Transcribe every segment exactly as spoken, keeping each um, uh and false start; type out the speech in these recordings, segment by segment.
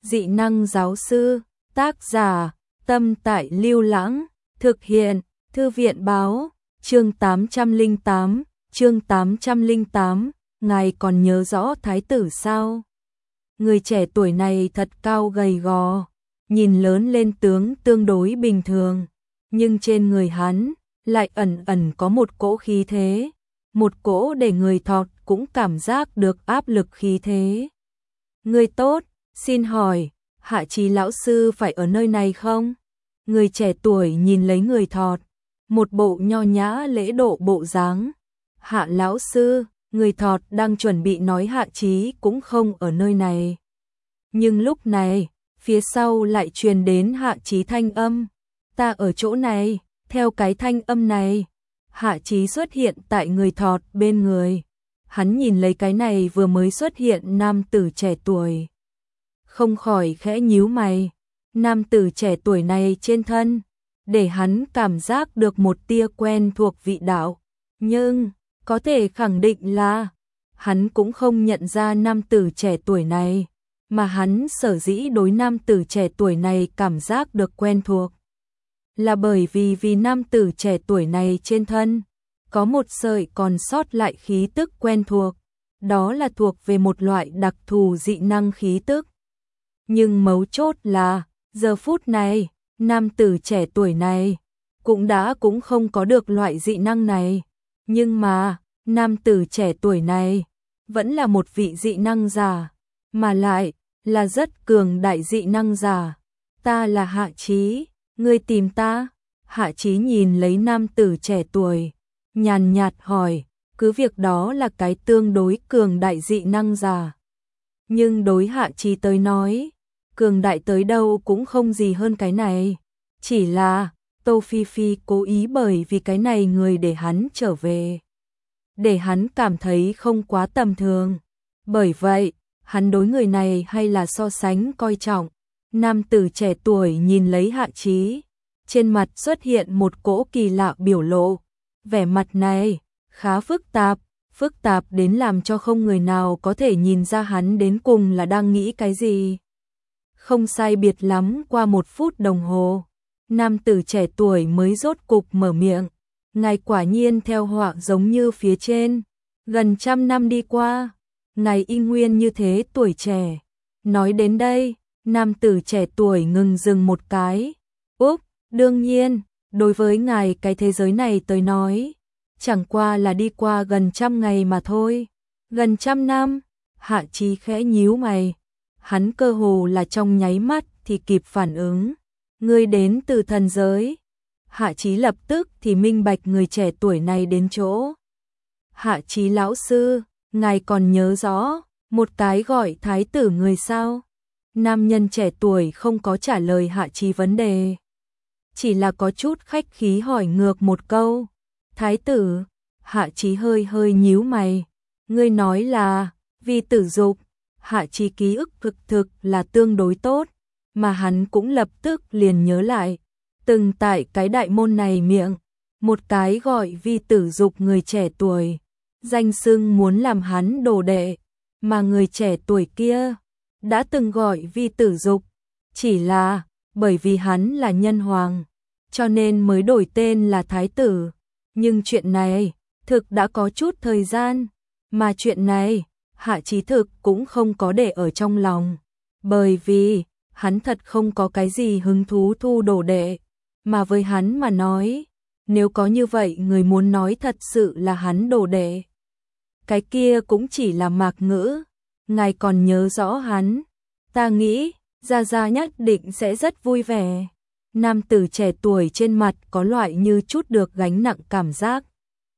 Dị năng giáo sư, tác giả, Tâm Tại Lưu Lãng, thực hiện, Thư viện báo, chương tám trăm lẻ tám, chương tám trăm lẻ tám, ngài còn nhớ rõ thái tử sao? Người trẻ tuổi này thật cao gầy gò, nhìn lớn lên tướng tương đối bình thường, nhưng trên người hắn lại ẩn ẩn có một cỗ khí thế, một cỗ để người thọt cũng cảm giác được áp lực khí thế. Người tốt, xin hỏi, Hạ Chí lão sư phải ở nơi này không? Người trẻ tuổi nhìn lấy người thọt, một bộ nho nhã lễ độ bộ dáng. Hạ lão sư, người thọt đang chuẩn bị nói Hạ Chí cũng không ở nơi này. Nhưng lúc này, phía sau lại truyền đến Hạ Chí thanh âm. Ta ở chỗ này, theo cái thanh âm này. Hạ Chí xuất hiện tại người thọt bên người. Hắn nhìn lấy cái này vừa mới xuất hiện nam tử trẻ tuổi. Không khỏi khẽ nhíu mày. Nam tử trẻ tuổi này trên thân, để hắn cảm giác được một tia quen thuộc vị đạo. Nhưng, có thể khẳng định là, hắn cũng không nhận ra nam tử trẻ tuổi này. Mà hắn sở dĩ đối nam tử trẻ tuổi này cảm giác được quen thuộc. Là bởi vì vì nam tử trẻ tuổi này trên thân, có một sợi còn sót lại khí tức quen thuộc. Đó là thuộc về một loại đặc thù dị năng khí tức. Nhưng mấu chốt là, giờ phút này, nam tử trẻ tuổi này, cũng đã cũng không có được loại dị năng này. Nhưng mà, nam tử trẻ tuổi này, vẫn là một vị dị năng giả, mà lại, là rất cường đại dị năng giả. Ta là Hạ Chí, ngươi tìm ta? Hạ Chí nhìn lấy nam tử trẻ tuổi, nhàn nhạt hỏi, cứ việc đó là cái tương đối cường đại dị năng giả. Nhưng đối Hạ Chí tới nói, cường đại tới đâu cũng không gì hơn cái này. Chỉ là, Tô Phi Phi cố ý bởi vì cái này người để hắn trở về. Để hắn cảm thấy không quá tầm thường. Bởi vậy, hắn đối người này hay là so sánh coi trọng. Nam tử trẻ tuổi nhìn lấy Hạ Chí, trên mặt xuất hiện một cỗ kỳ lạ biểu lộ. Vẻ mặt này, khá phức tạp, phức tạp đến làm cho không người nào có thể nhìn ra hắn đến cùng là đang nghĩ cái gì. Không sai biệt lắm qua một phút đồng hồ, nam tử trẻ tuổi mới rốt cục mở miệng. Ngài quả nhiên theo họa giống như phía trên, gần trăm năm đi qua, ngài y nguyên như thế tuổi trẻ. Nói đến đây, nam tử trẻ tuổi ngừng dừng một cái. Úp, đương nhiên, đối với ngài cái thế giới này tới nói, chẳng qua là đi qua gần trăm ngày mà thôi. Gần trăm năm, Hạ Chí khẽ nhíu mày. Hắn cơ hồ là trong nháy mắt thì kịp phản ứng. Ngươi đến từ thần giới. Hạ Chí lập tức thì minh bạch người trẻ tuổi này đến chỗ. Hạ Chí lão sư, ngài còn nhớ rõ, một cái gọi thái tử người sao? Nam nhân trẻ tuổi không có trả lời Hạ Chí vấn đề. Chỉ là có chút khách khí hỏi ngược một câu. Thái tử, Hạ Chí hơi hơi nhíu mày. Ngươi nói là, vì tử dục. Hạ Chí ký ức thực thực là tương đối tốt, mà hắn cũng lập tức liền nhớ lại. Từng tại cái đại môn này miệng, một cái gọi vi tử dục người trẻ tuổi, danh xưng muốn làm hắn đồ đệ, mà người trẻ tuổi kia đã từng gọi vi tử dục, chỉ là bởi vì hắn là nhân hoàng, cho nên mới đổi tên là thái tử. Nhưng chuyện này thực đã có chút thời gian, mà chuyện này Hạ Chí thực cũng không có để ở trong lòng, bởi vì hắn thật không có cái gì hứng thú thu đồ đệ. Mà với hắn mà nói, nếu có như vậy người muốn nói thật sự là hắn đồ đệ, cái kia cũng chỉ là mạc ngữ. Ngài còn nhớ rõ hắn, ta nghĩ Gia Gia nhất định sẽ rất vui vẻ. Nam tử trẻ tuổi trên mặt có loại như chút được gánh nặng cảm giác.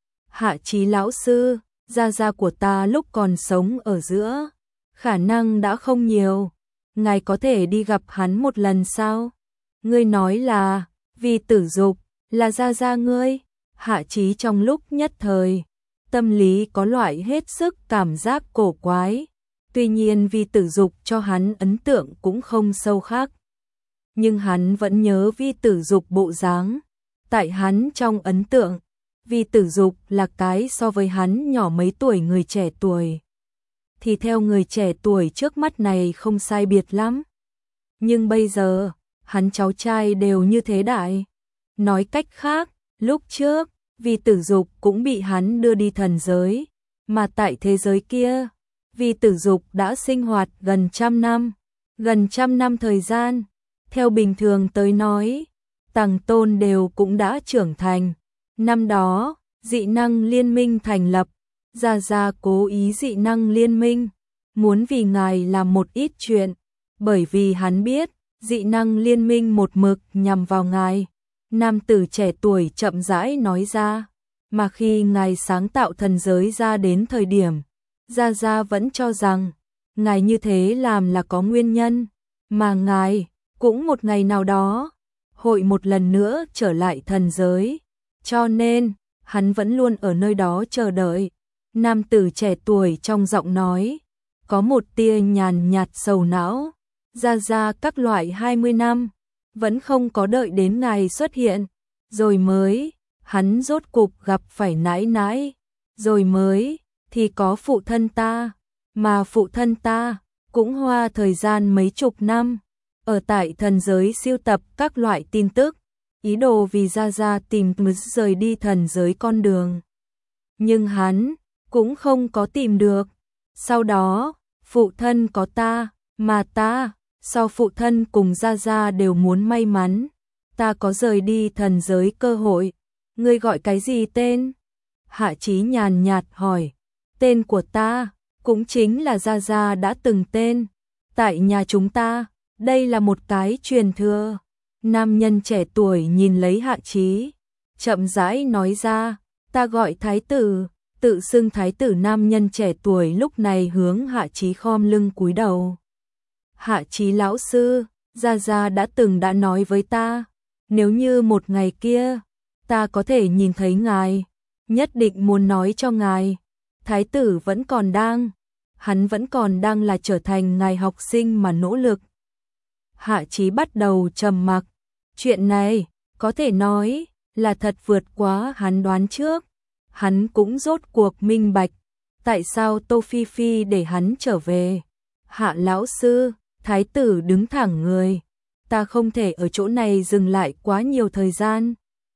Hạ Chí lão sư, Gia Gia của ta lúc còn sống ở giữa, khả năng đã không nhiều. Ngài có thể đi gặp hắn một lần sao? Ngươi nói là vì tử dục, là Gia Gia ngươi. Hạ Chí trong lúc nhất thời, tâm lý có loại hết sức cảm giác cổ quái. Tuy nhiên vi tử dục cho hắn ấn tượng cũng không sâu khác. Nhưng hắn vẫn nhớ vi tử dục bộ dáng. Tại hắn trong ấn tượng, vi tử dục là cái so với hắn nhỏ mấy tuổi người trẻ tuổi. Thì theo người trẻ tuổi trước mắt này không sai biệt lắm. Nhưng bây giờ, hắn cháu trai đều như thế đại. Nói cách khác, lúc trước, vì tử dục cũng bị hắn đưa đi thần giới, mà tại thế giới kia, vì tử dục đã sinh hoạt gần trăm năm, gần trăm năm thời gian, theo bình thường tới nói, Tằng Tôn đều cũng đã trưởng thành. Năm đó, dị năng liên minh thành lập, Gia Gia cố ý dị năng liên minh, muốn vì ngài làm một ít chuyện, bởi vì hắn biết, dị năng liên minh một mực nhằm vào ngài. Nam tử trẻ tuổi chậm rãi nói ra, mà khi ngài sáng tạo thần giới ra đến thời điểm, Gia Gia vẫn cho rằng, ngài như thế làm là có nguyên nhân, mà ngài, cũng một ngày nào đó, hội một lần nữa trở lại thần giới, cho nên, hắn vẫn luôn ở nơi đó chờ đợi. Nam tử trẻ tuổi trong giọng nói, có một tia nhàn nhạt sầu não, Gia Gia các loại hai mươi năm, vẫn không có đợi đến ngài xuất hiện, rồi mới, hắn rốt cục gặp phải nãi nãi, rồi mới, thì có phụ thân ta, mà phụ thân ta, cũng hoa thời gian mấy chục năm, ở tại thần giới siêu tập các loại tin tức, ý đồ vì Gia Gia tìm rời đi thần giới con đường. Nhưng hắn, cũng không có tìm được. Sau đó, phụ thân có ta, mà ta, sau phụ thân cùng Gia Gia đều muốn may mắn, ta có rời đi thần giới cơ hội. Ngươi gọi cái gì tên? Hạ Chí nhàn nhạt hỏi. Tên của ta, cũng chính là Gia Gia đã từng tên. Tại nhà chúng ta, đây là một cái truyền thừa. Nam nhân trẻ tuổi nhìn lấy Hạ Chí, chậm rãi nói ra, ta gọi thái tử. Tự xưng thái tử. Nam nhân trẻ tuổi lúc này hướng Hạ Chí khom lưng cúi đầu. Hạ Chí lão sư, Gia Gia đã từng đã nói với ta, nếu như một ngày kia, ta có thể nhìn thấy ngài, nhất định muốn nói cho ngài, thái tử vẫn còn đang, hắn vẫn còn đang là trở thành ngài học sinh mà nỗ lực. Hạ Chí bắt đầu trầm mặc, chuyện này, có thể nói, là thật vượt quá hắn đoán trước. Hắn cũng rốt cuộc minh bạch, tại sao Tô Phi Phi để hắn trở về. Hạ lão sư, thái tử đứng thẳng người, ta không thể ở chỗ này dừng lại quá nhiều thời gian.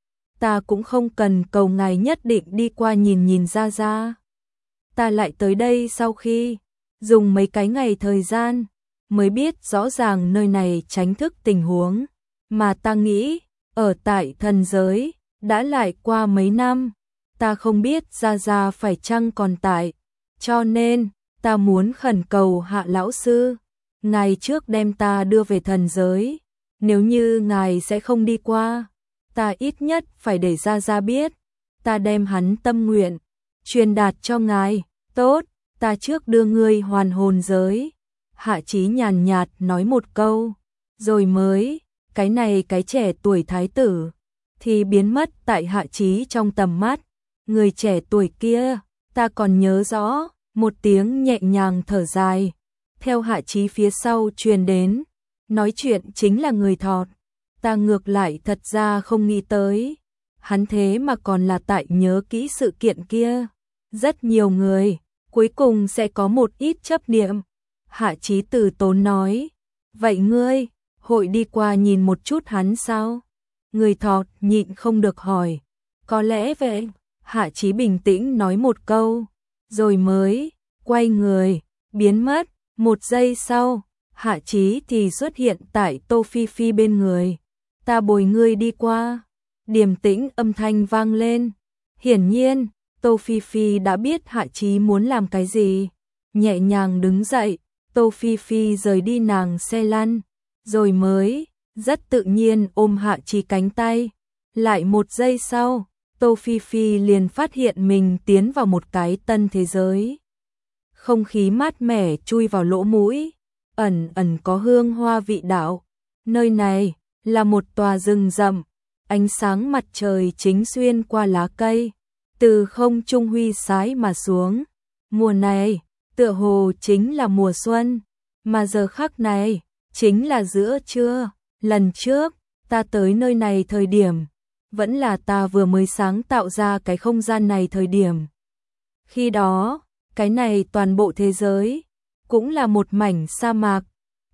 Ta cũng không cần cầu ngài nhất định đi qua nhìn nhìn Gia Gia. Ta lại tới đây sau khi dùng mấy cái ngày thời gian, mới biết rõ ràng nơi này tránh thức tình huống, mà ta nghĩ, ở tại thần giới, đã lại qua mấy năm. Ta không biết Gia Gia phải chăng còn tại, cho nên, ta muốn khẩn cầu Hạ lão sư, ngài trước đem ta đưa về thần giới, nếu như ngài sẽ không đi qua, ta ít nhất phải để Gia Gia biết, ta đem hắn tâm nguyện, truyền đạt cho ngài, tốt, ta trước đưa ngươi hoàn hồn giới. Hạ Chí nhàn nhạt nói một câu, rồi mới, cái này cái trẻ tuổi thái tử, thì biến mất tại Hạ Chí trong tầm mắt. Người trẻ tuổi kia, ta còn nhớ rõ, một tiếng nhẹ nhàng thở dài, theo Hạ Chí phía sau truyền đến, nói chuyện chính là người Thọt, ta ngược lại thật ra không nghĩ tới, hắn thế mà còn là tại nhớ kỹ sự kiện kia, rất nhiều người, cuối cùng sẽ có một ít chấp niệm. Hạ Chí từ tốn nói, vậy ngươi, hội đi qua nhìn một chút hắn sao? Người Thọt nhịn không được hỏi, có lẽ vậy. Hạ Chí bình tĩnh nói một câu, rồi mới, quay người, biến mất. Một giây sau, Hạ Chí thì xuất hiện tại Tô Phi Phi bên người. Ta bồi ngươi đi qua. Điềm tĩnh âm thanh vang lên. Hiển nhiên, Tô Phi Phi đã biết Hạ Chí muốn làm cái gì. Nhẹ nhàng đứng dậy, Tô Phi Phi rời đi nàng xe lăn, rồi mới, rất tự nhiên ôm Hạ Chí cánh tay. Lại một giây sau, Tô Phi Phi liền phát hiện mình tiến vào một cái tân thế giới. Không khí mát mẻ chui vào lỗ mũi, ẩn ẩn có hương hoa vị đạo. Nơi này là một tòa rừng rậm, ánh sáng mặt trời chính xuyên qua lá cây, từ không trung huy sái mà xuống. Mùa này, tựa hồ chính là mùa xuân, mà giờ khắc này, chính là giữa trưa. Lần trước, ta tới nơi này thời điểm, vẫn là ta vừa mới sáng tạo ra cái không gian này thời điểm. Khi đó, cái này toàn bộ thế giới, cũng là một mảnh sa mạc.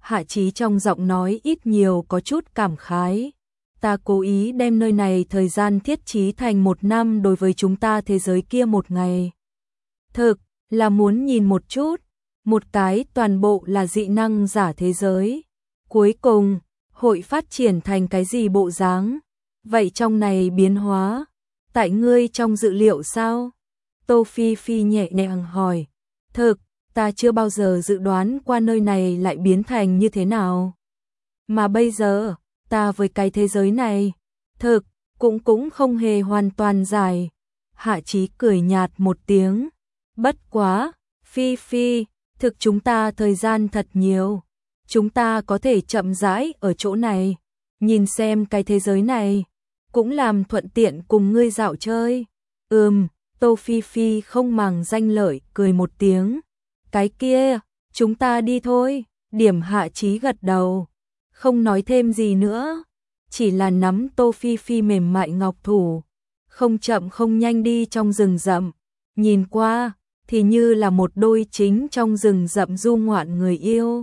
Hạ Chí trong giọng nói ít nhiều có chút cảm khái. Ta cố ý đem nơi này thời gian thiết trí thành một năm, đối với chúng ta thế giới kia một ngày. Thực là muốn nhìn một chút, một cái toàn bộ là dị năng giả thế giới. Cuối cùng, hội phát triển thành cái gì bộ dáng? Vậy trong này biến hóa, tại ngươi trong dự liệu sao? Tô Phi Phi nhẹ nhàng hỏi. Thực, ta chưa bao giờ dự đoán qua nơi này lại biến thành như thế nào. Mà bây giờ, ta với cái thế giới này, thực, cũng cũng không hề hoàn toàn giải. Hạ Chí cười nhạt một tiếng. Bất quá, Phi Phi, thực chúng ta thời gian thật nhiều. Chúng ta có thể chậm rãi ở chỗ này, nhìn xem cái thế giới này, cũng làm thuận tiện cùng ngươi dạo chơi. Ừm, Tô Phi Phi không màng danh lợi, cười một tiếng. Cái kia, chúng ta đi thôi. Điểm Hạ Chí gật đầu, không nói thêm gì nữa, chỉ là nắm Tô Phi Phi mềm mại ngọc thủ, không chậm không nhanh đi trong rừng rậm. Nhìn qua, thì như là một đôi chính trong rừng rậm du ngoạn người yêu.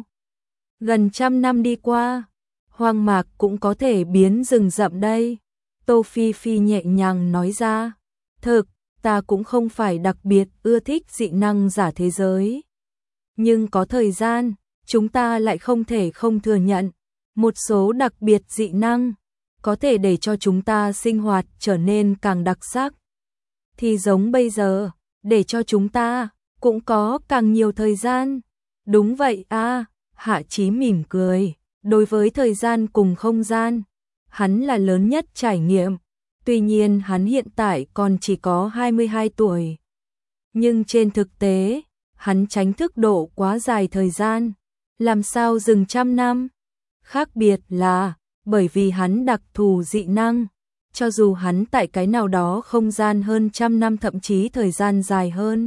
Gần trăm năm đi qua, hoang mạc cũng có thể biến rừng rậm đây. Tô Phi Phi nhẹ nhàng nói ra. Thực, ta cũng không phải đặc biệt ưa thích dị năng giả thế giới. Nhưng có thời gian, chúng ta lại không thể không thừa nhận. Một số đặc biệt dị năng, có thể để cho chúng ta sinh hoạt trở nên càng đặc sắc. Thì giống bây giờ, để cho chúng ta cũng có càng nhiều thời gian. Đúng vậy à, Hạ Chí mỉm cười. Đối với thời gian cùng không gian, hắn là lớn nhất trải nghiệm. Tuy nhiên hắn hiện tại còn chỉ có hai mươi hai tuổi. Nhưng trên thực tế, hắn tránh thức độ quá dài thời gian. Làm sao dừng trăm năm? Khác biệt là, bởi vì hắn đặc thù dị năng. Cho dù hắn tại cái nào đó không gian hơn trăm năm, thậm chí thời gian dài hơn.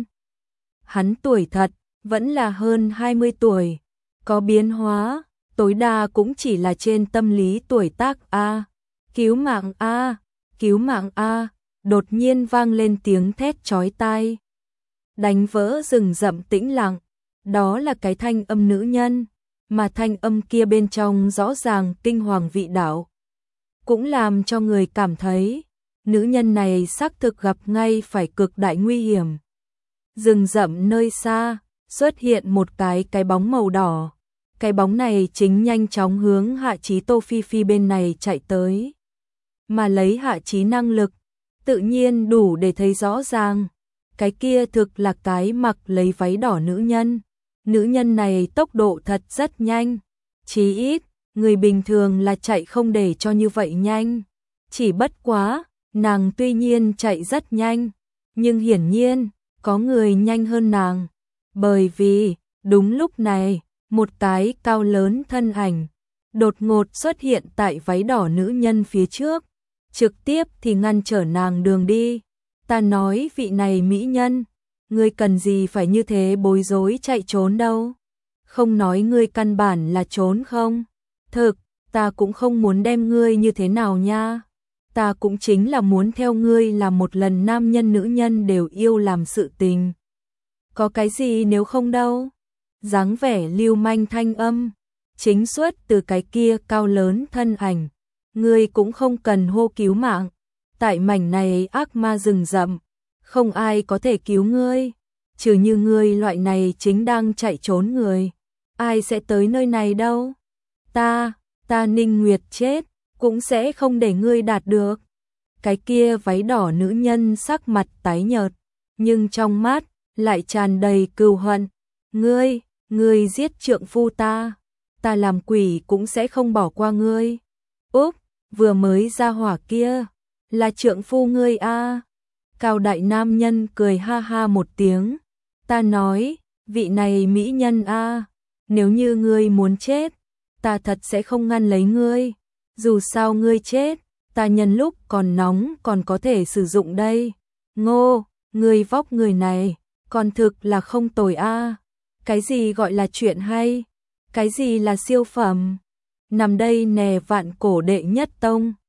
Hắn tuổi thật, vẫn là hơn hai mươi tuổi. Có biến hóa, tối đa cũng chỉ là trên tâm lý tuổi tác A. Cứu mạng A, cứu mạng A, đột nhiên vang lên tiếng thét chói tai. Đánh vỡ rừng rậm tĩnh lặng, đó là cái thanh âm nữ nhân, mà thanh âm kia bên trong rõ ràng kinh hoàng vị đạo. Cũng làm cho người cảm thấy, nữ nhân này xác thực gặp ngay phải cực đại nguy hiểm. Rừng rậm nơi xa, xuất hiện một cái cái bóng màu đỏ. Cái bóng này chính nhanh chóng hướng Hạ Chí Tô Phi Phi bên này chạy tới. Mà lấy Hạ Chí năng lực, tự nhiên đủ để thấy rõ ràng. Cái kia thực là cái mặc lấy váy đỏ nữ nhân. Nữ nhân này tốc độ thật rất nhanh. Chí ít, người bình thường là chạy không để cho như vậy nhanh. Chỉ bất quá, nàng tuy nhiên chạy rất nhanh. Nhưng hiển nhiên, có người nhanh hơn nàng. Bởi vì, đúng lúc này, một cái cao lớn thân ảnh đột ngột xuất hiện tại váy đỏ nữ nhân phía trước, trực tiếp thì ngăn trở nàng đường đi. Ta nói vị này mỹ nhân, ngươi cần gì phải như thế bối rối chạy trốn đâu? Không nói ngươi căn bản là trốn không? Thực, ta cũng không muốn đem ngươi như thế nào nha. Ta cũng chính là muốn theo ngươi làm một lần nam nhân nữ nhân đều yêu làm sự tình. Có cái gì nếu không đâu? Dáng vẻ lưu manh thanh âm, chính xuất từ cái kia cao lớn thân ảnh. Ngươi cũng không cần hô cứu mạng. Tại mảnh này ác ma rừng rậm, không ai có thể cứu ngươi. Trừ như ngươi loại này chính đang chạy trốn người. Ai sẽ tới nơi này đâu? Ta, ta Ninh Nguyệt chết, cũng sẽ không để ngươi đạt được. Cái kia váy đỏ nữ nhân sắc mặt tái nhợt, nhưng trong mắt lại tràn đầy cừu hận. Ngươi, ngươi giết trượng phu ta, ta làm quỷ cũng sẽ không bỏ qua ngươi. Úp, vừa mới ra hỏa kia, là trượng phu ngươi a? Cao đại nam nhân cười ha ha một tiếng. Ta nói, vị này mỹ nhân a, nếu như ngươi muốn chết, ta thật sẽ không ngăn lấy ngươi. Dù sao ngươi chết, ta nhân lúc còn nóng còn có thể sử dụng đây. Ngô, ngươi vóc người này, còn thực là không tồi a. Cái gì gọi là chuyện hay? Cái gì là siêu phẩm? Nằm đây nè vạn cổ đệ nhất tông.